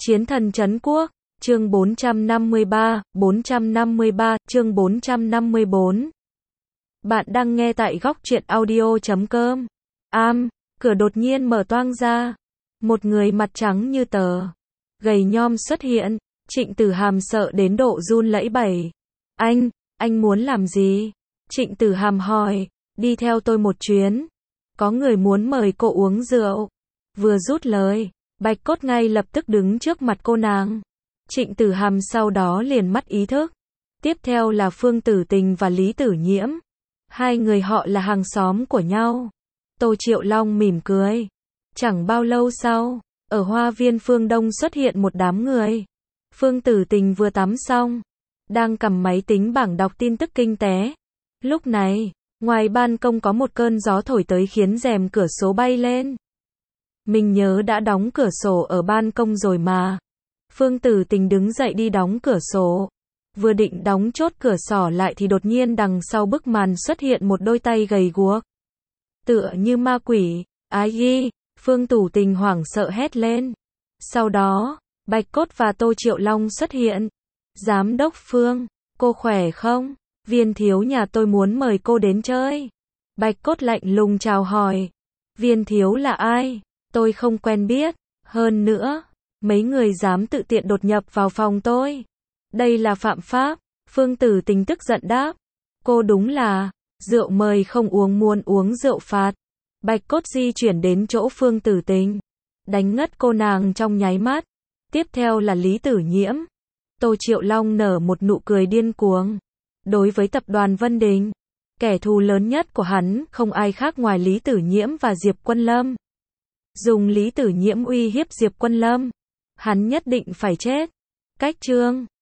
Chiến thần trấn quốc, chương 453, chương 454. Bạn đang nghe tại góc truyện audio.com. Cửa đột nhiên mở toang ra. Một người mặt trắng như tờ, gầy nhom xuất hiện. Trịnh Tử Hàm sợ đến độ run lẩy bẩy. Anh muốn làm gì? Trịnh Tử Hàm hỏi. Đi theo tôi một chuyến. Có người muốn mời cô uống rượu. Vừa dứt lời, Bạch Cốt ngay lập tức đứng trước mặt cô nàng. Trịnh Tử Hàm sau đó liền mất ý thức. Tiếp theo là Phương Tử Tình và Lý Tử Nhiễm. Hai người họ là hàng xóm của nhau. Tô Triệu Long mỉm cười. Chẳng bao lâu sau, ở hoa viên phương Đông xuất hiện một đám người. Phương Tử Tình vừa tắm xong, đang cầm máy tính bảng đọc tin tức kinh tế. Lúc này, ngoài ban công có một cơn gió thổi tới khiến rèm cửa sổ bay lên. Mình nhớ đã đóng cửa sổ ở ban công rồi mà. Phương Tử Tình đứng dậy đi đóng cửa sổ. Vừa định đóng chốt cửa sổ lại thì đột nhiên đằng sau bức màn xuất hiện một đôi tay gầy guộc. Tựa như ma quỷ. Ái ghi, Phương Tử Tình hoảng sợ hét lên. Sau đó, Bạch Cốt và Tô Triệu Long xuất hiện. Giám đốc Phương, cô khỏe không? Viên thiếu nhà tôi muốn mời cô đến chơi. Bạch Cốt lạnh lùng chào hỏi. Viên thiếu là ai? Tôi không quen biết. Hơn nữa, mấy người dám tự tiện đột nhập vào phòng tôi. Đây là phạm pháp. Phương Tử Tình tức giận đáp. Cô đúng là, rượu mời không uống muốn uống rượu phạt. Bạch Cốt di chuyển đến chỗ Phương Tử Tình. Đánh ngất cô nàng trong nháy mắt. Tiếp theo là Lý Tử Nhiễm. Tô Triệu Long nở một nụ cười điên cuồng. Đối với tập đoàn Vân Đình, kẻ thù lớn nhất của hắn không ai khác ngoài Lý Tử Nhiễm và Diệp Quân Lâm. Dùng Lý Tử Nhiễm uy hiếp Diệp Quân Lâm, hắn nhất định phải chết. Cách chương